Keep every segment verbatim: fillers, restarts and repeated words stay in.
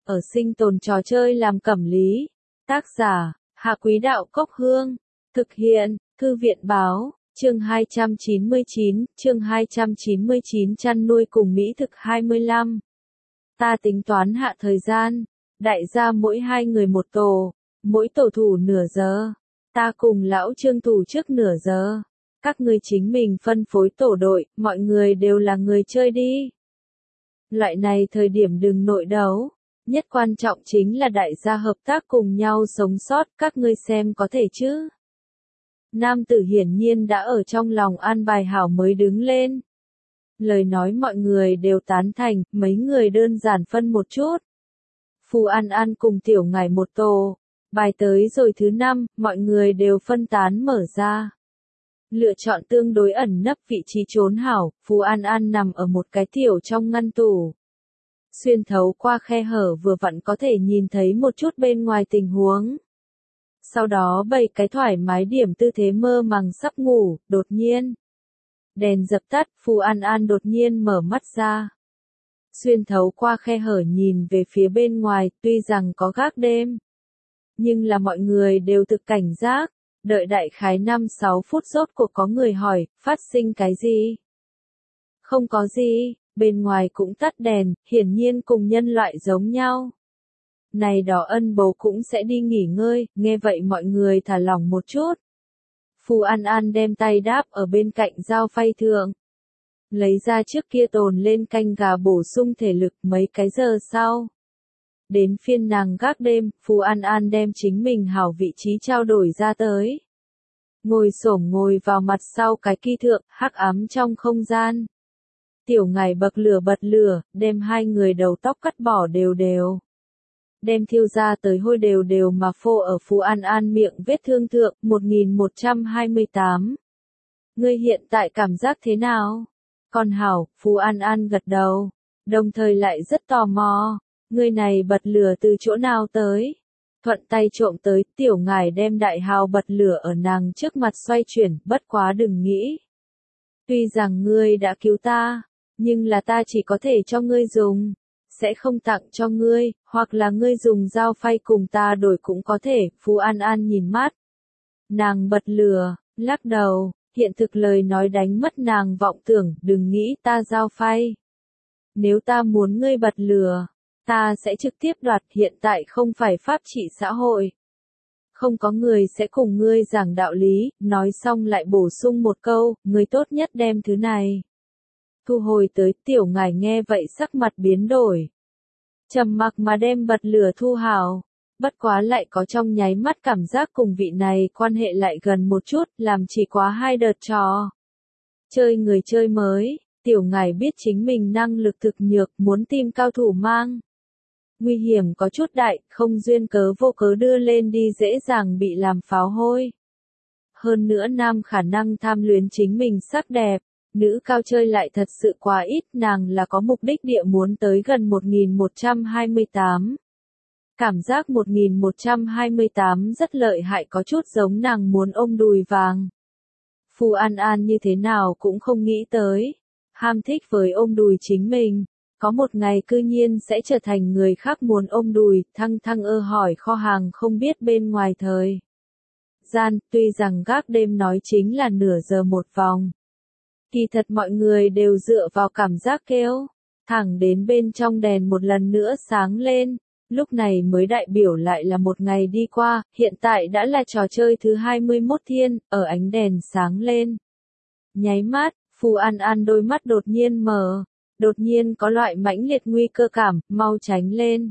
ở sinh tồn trò chơi làm cẩm lý. Tác giả, Hạ Quý Đạo Cốc Hương. Thực hiện, Thư viện Báo, chương hai trăm chín mươi chín, chương hai trăm chín mươi chín chăn nuôi cùng mỹ thực hai mươi lăm. Ta tính toán hạ thời gian, đại gia mỗi hai người một tổ, mỗi tổ thủ nửa giờ. Ta cùng lão Trương thủ trước nửa giờ. Các ngươi chính mình phân phối tổ đội, mọi người đều là người chơi đi. Loại này thời điểm đừng nội đấu. Nhất quan trọng chính là đại gia hợp tác cùng nhau sống sót, các ngươi xem có thể chứ. Nam tử hiển nhiên đã ở trong lòng an bài hảo mới đứng lên. Lời nói mọi người đều tán thành, mấy người đơn giản phân một chút. Phù An An cùng Tiểu Ngải một tổ. Bài tới rồi thứ năm, mọi người đều phân tán mở ra. Lựa chọn tương đối ẩn nấp vị trí trốn hảo, Phù An An nằm ở một cái tiểu trong ngăn tủ. Xuyên thấu qua khe hở vừa vặn có thể nhìn thấy một chút bên ngoài tình huống. Sau đó bày cái thoải mái điểm tư thế mơ màng sắp ngủ, đột nhiên. Đèn dập tắt, Phù An An đột nhiên mở mắt ra. Xuyên thấu qua khe hở nhìn về phía bên ngoài, tuy rằng có gác đêm. Nhưng là mọi người đều thực cảnh giác, đợi đại khái năm sáu phút rốt cuộc có người hỏi, phát sinh cái gì? Không có gì, bên ngoài cũng tắt đèn, hiển nhiên cùng nhân loại giống nhau. Này đó ân bố cũng sẽ đi nghỉ ngơi, nghe vậy mọi người thả lỏng một chút. Phù An An đem tay đáp ở bên cạnh dao phay thượng. Lấy ra trước kia tồn lên canh gà bổ sung thể lực mấy cái giờ sau. Đến phiên nàng gác đêm, Phù An An đem chính mình hảo vị trí trao đổi ra tới. Ngồi xổm ngồi vào mặt sau cái kỳ thượng, hắc ám trong không gian. Tiểu Ngải bậc lửa bật lửa, đem hai người đầu tóc cắt bỏ đều đều. Đem thiêu ra tới hôi đều đều mà phô ở Phù An An miệng vết thương thượng, một nghìn một trăm hai mươi tám. Ngươi hiện tại cảm giác thế nào? Còn hảo, Phù An An gật đầu, đồng thời lại rất tò mò. Người này bật lửa từ chỗ nào tới? Thuận tay trộm tới, Tiểu Ngải đem đại hào bật lửa ở nàng trước mặt xoay chuyển, bất quá đừng nghĩ. Tuy rằng ngươi đã cứu ta, nhưng là ta chỉ có thể cho ngươi dùng, sẽ không tặng cho ngươi, hoặc là ngươi dùng dao phay cùng ta đổi cũng có thể, Phù An An nhìn mắt. Nàng bật lửa, lắc đầu, hiện thực lời nói đánh mất nàng vọng tưởng, đừng nghĩ ta dao phay. Nếu ta muốn ngươi bật lửa, ta sẽ trực tiếp đoạt, hiện tại không phải pháp trị xã hội. Không có người sẽ cùng ngươi giảng đạo lý, nói xong lại bổ sung một câu, ngươi tốt nhất đem thứ này. Thu hồi tới, Tiểu Ngải nghe vậy sắc mặt biến đổi. Trầm mặc mà đem bật lửa thu hào, bất quá lại có trong nháy mắt cảm giác cùng vị này quan hệ lại gần một chút, làm chỉ quá hai đợt trò. Chơi người chơi mới, Tiểu Ngải biết chính mình năng lực thực nhược, muốn tìm cao thủ mang. Nguy hiểm có chút đại, không duyên cớ vô cớ đưa lên đi dễ dàng bị làm pháo hôi. Hơn nữa nam khả năng tham luyến chính mình sắc đẹp, nữ cao chơi lại thật sự quá ít, nàng là có mục đích địa muốn tới gần một nghìn một trăm hai mươi tám. Cảm giác một nghìn một trăm hai mươi tám rất lợi hại, có chút giống nàng muốn ôm đùi vàng. Phù An An như thế nào cũng không nghĩ tới, ham thích với ôm đùi chính mình. Có một ngày cư nhiên sẽ trở thành người khác muốn ôm đùi, thăng thăng ơ hỏi kho hàng không biết bên ngoài thời gian, tuy rằng gác đêm nói chính là nửa giờ một vòng. Kỳ thật mọi người đều dựa vào cảm giác kêu, thẳng đến bên trong đèn một lần nữa sáng lên, lúc này mới đại biểu lại là một ngày đi qua, hiện tại đã là trò chơi thứ hai mươi mốt thiên, ở ánh đèn sáng lên. Nháy mắt, Phù An An đôi mắt đột nhiên mở. Đột nhiên có loại mãnh liệt nguy cơ cảm, mau tránh lên.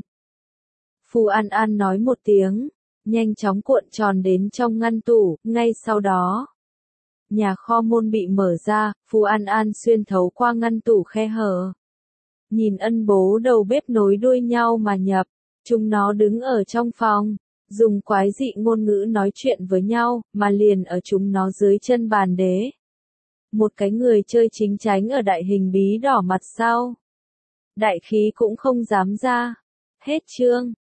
Phù An An nói một tiếng, nhanh chóng cuộn tròn đến trong ngăn tủ, ngay sau đó. Nhà kho môn bị mở ra, Phù An An xuyên thấu qua ngăn tủ khe hở. Nhìn ân bố đầu bếp nối đuôi nhau mà nhập, chúng nó đứng ở trong phòng, dùng quái dị ngôn ngữ nói chuyện với nhau, mà liền ở chúng nó dưới chân bàn đế. Một cái người chơi chính tránh ở đại hình bí đỏ mặt sau. Đại khí cũng không dám ra. Hết chương.